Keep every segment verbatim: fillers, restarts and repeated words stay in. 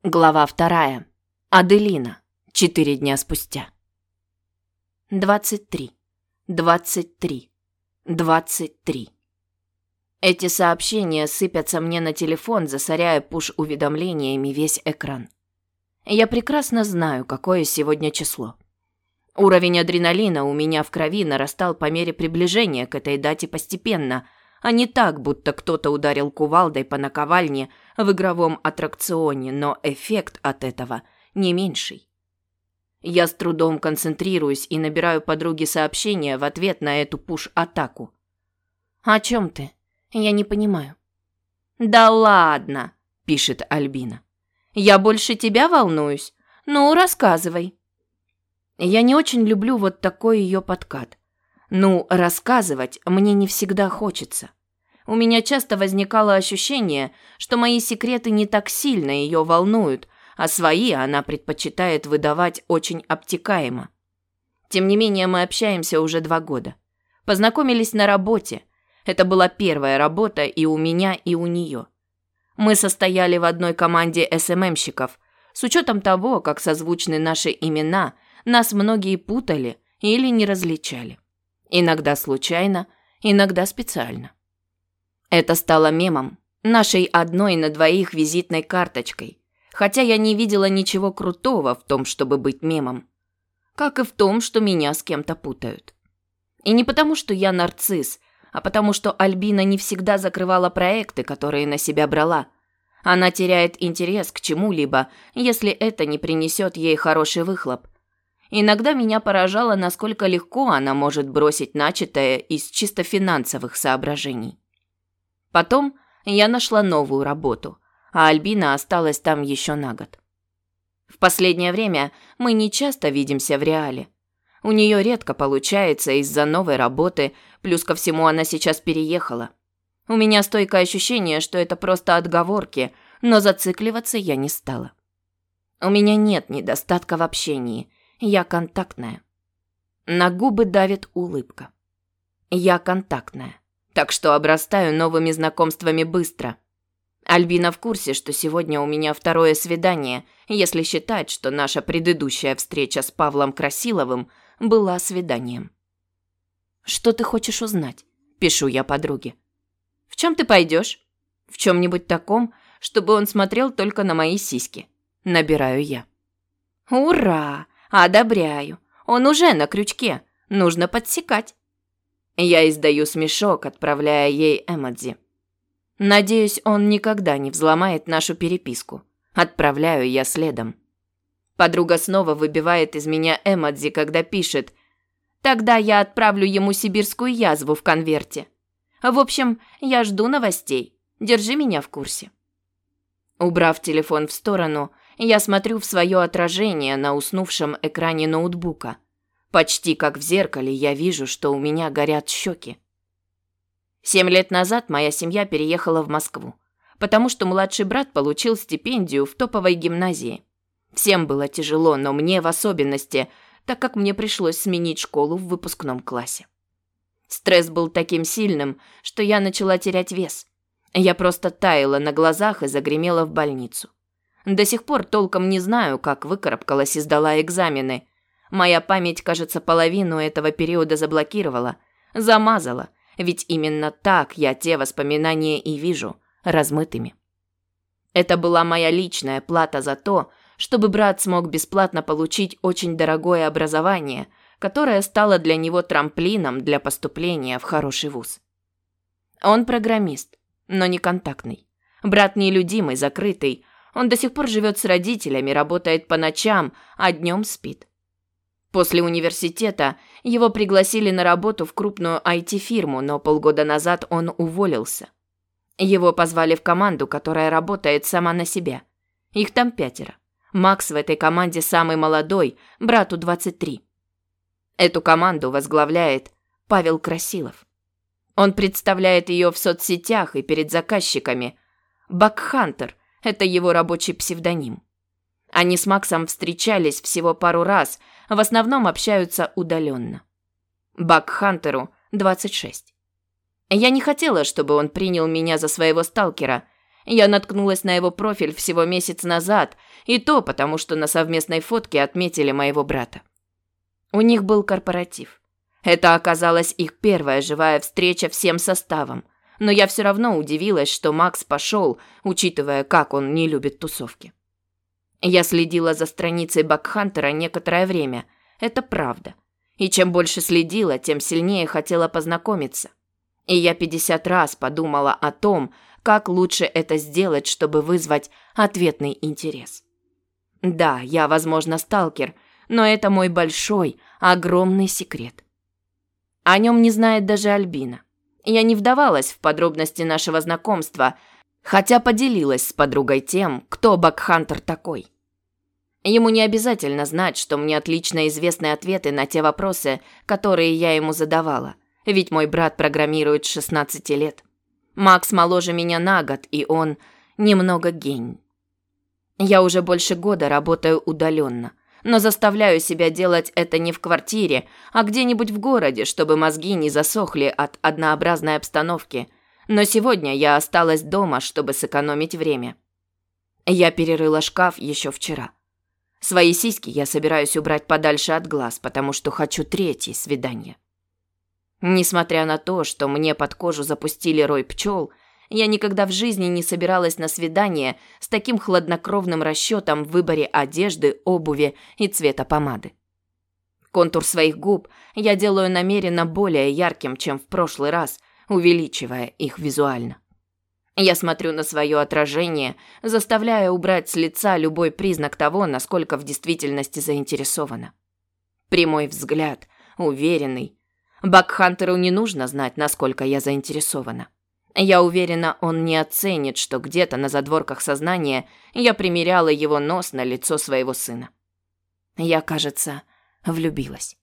Глава вторая. Аделина. Четыре дня спустя. Двадцать три. Двадцать три. Двадцать три. Эти сообщения сыпятся мне на телефон, засоряя пуш-уведомлениями весь экран. Я прекрасно знаю, какое сегодня число. Уровень адреналина у меня в крови нарастал по мере приближения к этой дате постепенно, а не так, будто кто-то ударил кувалдой по наковальне в игровом аттракционе, но эффект от этого не меньший. Я с трудом концентрируюсь и набираю подруге сообщение в ответ на эту пуш-атаку. «О чем ты? Я не понимаю». «Да ладно», – пишет Альбина. «Я больше тебя волнуюсь. Ну, рассказывай». Я не очень люблю вот такой ее подкат. Ну, рассказывать мне не всегда хочется. У меня часто возникало ощущение, что мои секреты не так сильно ее волнуют, а свои она предпочитает выдавать очень обтекаемо. Тем не менее, мы общаемся уже два года. Познакомились на работе. Это была первая работа и у меня, и у нее. Мы состояли в одной команде эс эм эм-щиков. С учетом того, как созвучны наши имена, нас многие путали или не различали. Иногда случайно, иногда специально. Это стало мемом, нашей одной на двоих визитной карточкой, хотя я не видела ничего крутого в том, чтобы быть мемом. Как и в том, что меня с кем-то путают. И не потому, что я нарцисс, а потому, что Альбина не всегда закрывала проекты, которые на себя брала. Она теряет интерес к чему-либо, если это не принесет ей хороший выхлоп. Иногда меня поражало, насколько легко она может бросить начатое из чисто финансовых соображений. Потом я нашла новую работу, а Альбина осталась там еще на год. В последнее время мы не часто видимся в реале. У нее редко получается из-за новой работы, плюс ко всему она сейчас переехала. У меня стойкое ощущение, что это просто отговорки, но зацикливаться я не стала. У меня нет недостатка в общении. Я контактная. На губы давит улыбка. Я контактная, так что обрастаю новыми знакомствами быстро. Альбина в курсе, что сегодня у меня второе свидание, если считать, что наша предыдущая встреча с Павлом Красиловым была свиданием. «Что ты хочешь узнать?» – пишу я подруге. «В чем ты пойдешь?» «В чем-нибудь таком, чтобы он смотрел только на мои сиськи». Набираю я. «Ура! Одобряю. Он уже на крючке. Нужно подсекать». Я издаю смешок, отправляя ей эмодзи. Надеюсь, он никогда не взломает нашу переписку. Отправляю я следом. Подруга снова выбивает из меня эмодзи, когда пишет: «Тогда я отправлю ему сибирскую язву в конверте. В общем, я жду новостей. Держи меня в курсе». Убрав телефон в сторону, я смотрю в свое отражение на уснувшем экране ноутбука. Почти как в зеркале я вижу, что у меня горят щеки. Семь лет назад моя семья переехала в Москву, потому что младший брат получил стипендию в топовой гимназии. Всем было тяжело, но мне в особенности, так как мне пришлось сменить школу в выпускном классе. Стресс был таким сильным, что я начала терять вес. Я просто таяла на глазах и загремела в больницу. До сих пор толком не знаю, как выкарабкалась и сдала экзамены. Моя память, кажется, половину этого периода заблокировала, замазала, ведь именно так я те воспоминания и вижу, размытыми. Это была моя личная плата за то, чтобы брат смог бесплатно получить очень дорогое образование, которое стало для него трамплином для поступления в хороший вуз. Он программист, но не контактный. Брат нелюдимый, закрытый. Он до сих пор живет с родителями, работает по ночам, а днем спит. После университета его пригласили на работу в крупную ай ти-фирму, но полгода назад он уволился. Его позвали в команду, которая работает сама на себя. Их там пятеро. Макс в этой команде самый молодой, брату двадцать три. Эту команду возглавляет Павел Красилов. Он представляет ее в соцсетях и перед заказчиками. Бакхантер – это его рабочий псевдоним. Они с Максом встречались всего пару раз, в основном общаются удаленно. Бакхантеру двадцать шесть. Я не хотела, чтобы он принял меня за своего сталкера. Я наткнулась на его профиль всего месяц назад, и то потому, что на совместной фотке отметили моего брата. У них был корпоратив. Это оказалась их первая живая встреча всем составом, но я все равно удивилась, что Макс пошел, учитывая, как он не любит тусовки. Я следила за страницей Бакхантера некоторое время, это правда. И чем больше следила, тем сильнее хотела познакомиться. И я пятьдесят раз подумала о том, как лучше это сделать, чтобы вызвать ответный интерес. Да, я, возможно, сталкер, но это мой большой, огромный секрет. О нем не знает даже Альбина. Я не вдавалась в подробности нашего знакомства, хотя поделилась с подругой тем, кто Бакхантер такой. Ему не обязательно знать, что мне отлично известны ответы на те вопросы, которые я ему задавала, ведь мой брат программирует с шестнадцати лет. Макс моложе меня на год, и он немного гений. Я уже больше года работаю удаленно, но заставляю себя делать это не в квартире, а где-нибудь в городе, чтобы мозги не засохли от однообразной обстановки. Но сегодня я осталась дома, чтобы сэкономить время. Я перерыла шкаф еще вчера. Свои сиськи я собираюсь убрать подальше от глаз, потому что хочу третье свидание. Несмотря на то, что мне под кожу запустили рой пчел, я никогда в жизни не собиралась на свидание с таким хладнокровным расчетом в выборе одежды, обуви и цвета помады. Контур своих губ я делаю намеренно более ярким, чем в прошлый раз, увеличивая их визуально. Я смотрю на свое отражение, заставляя убрать с лица любой признак того, насколько в действительности заинтересована. Прямой взгляд, уверенный. Бакхантеру не нужно знать, насколько я заинтересована. Я уверена, он не оценит, что где-то на задворках сознания я примеряла его нос на лицо своего сына. Я, кажется, влюбилась.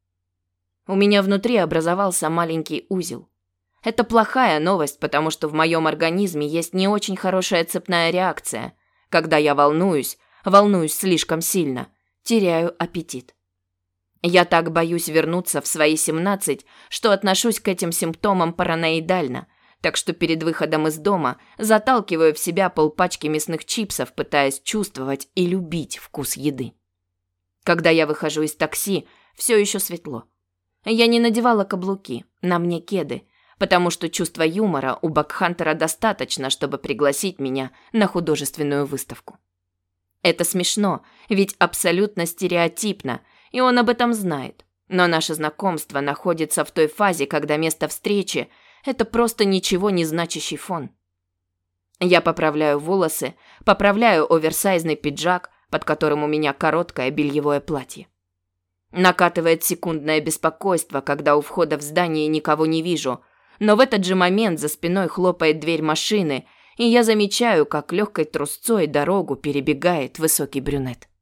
У меня внутри образовался маленький узел. Это плохая новость, потому что в моем организме есть не очень хорошая цепная реакция. Когда я волнуюсь, волнуюсь слишком сильно, теряю аппетит. Я так боюсь вернуться в свои семнадцать, что отношусь к этим симптомам параноидально, так что перед выходом из дома заталкиваю в себя полпачки мясных чипсов, пытаясь чувствовать и любить вкус еды. Когда я выхожу из такси, все еще светло. Я не надевала каблуки, на мне кеды, потому что чувства юмора у Бакхантера достаточно, чтобы пригласить меня на художественную выставку. Это смешно, ведь абсолютно стереотипно, и он об этом знает. Но наше знакомство находится в той фазе, когда место встречи – это просто ничего не значащий фон. Я поправляю волосы, поправляю оверсайзный пиджак, под которым у меня короткое бельевое платье. Накатывает секундное беспокойство, когда у входа в здание никого не вижу, но в этот же момент за спиной хлопает дверь машины, и я замечаю, как легкой трусцой дорогу перебегает высокий брюнет.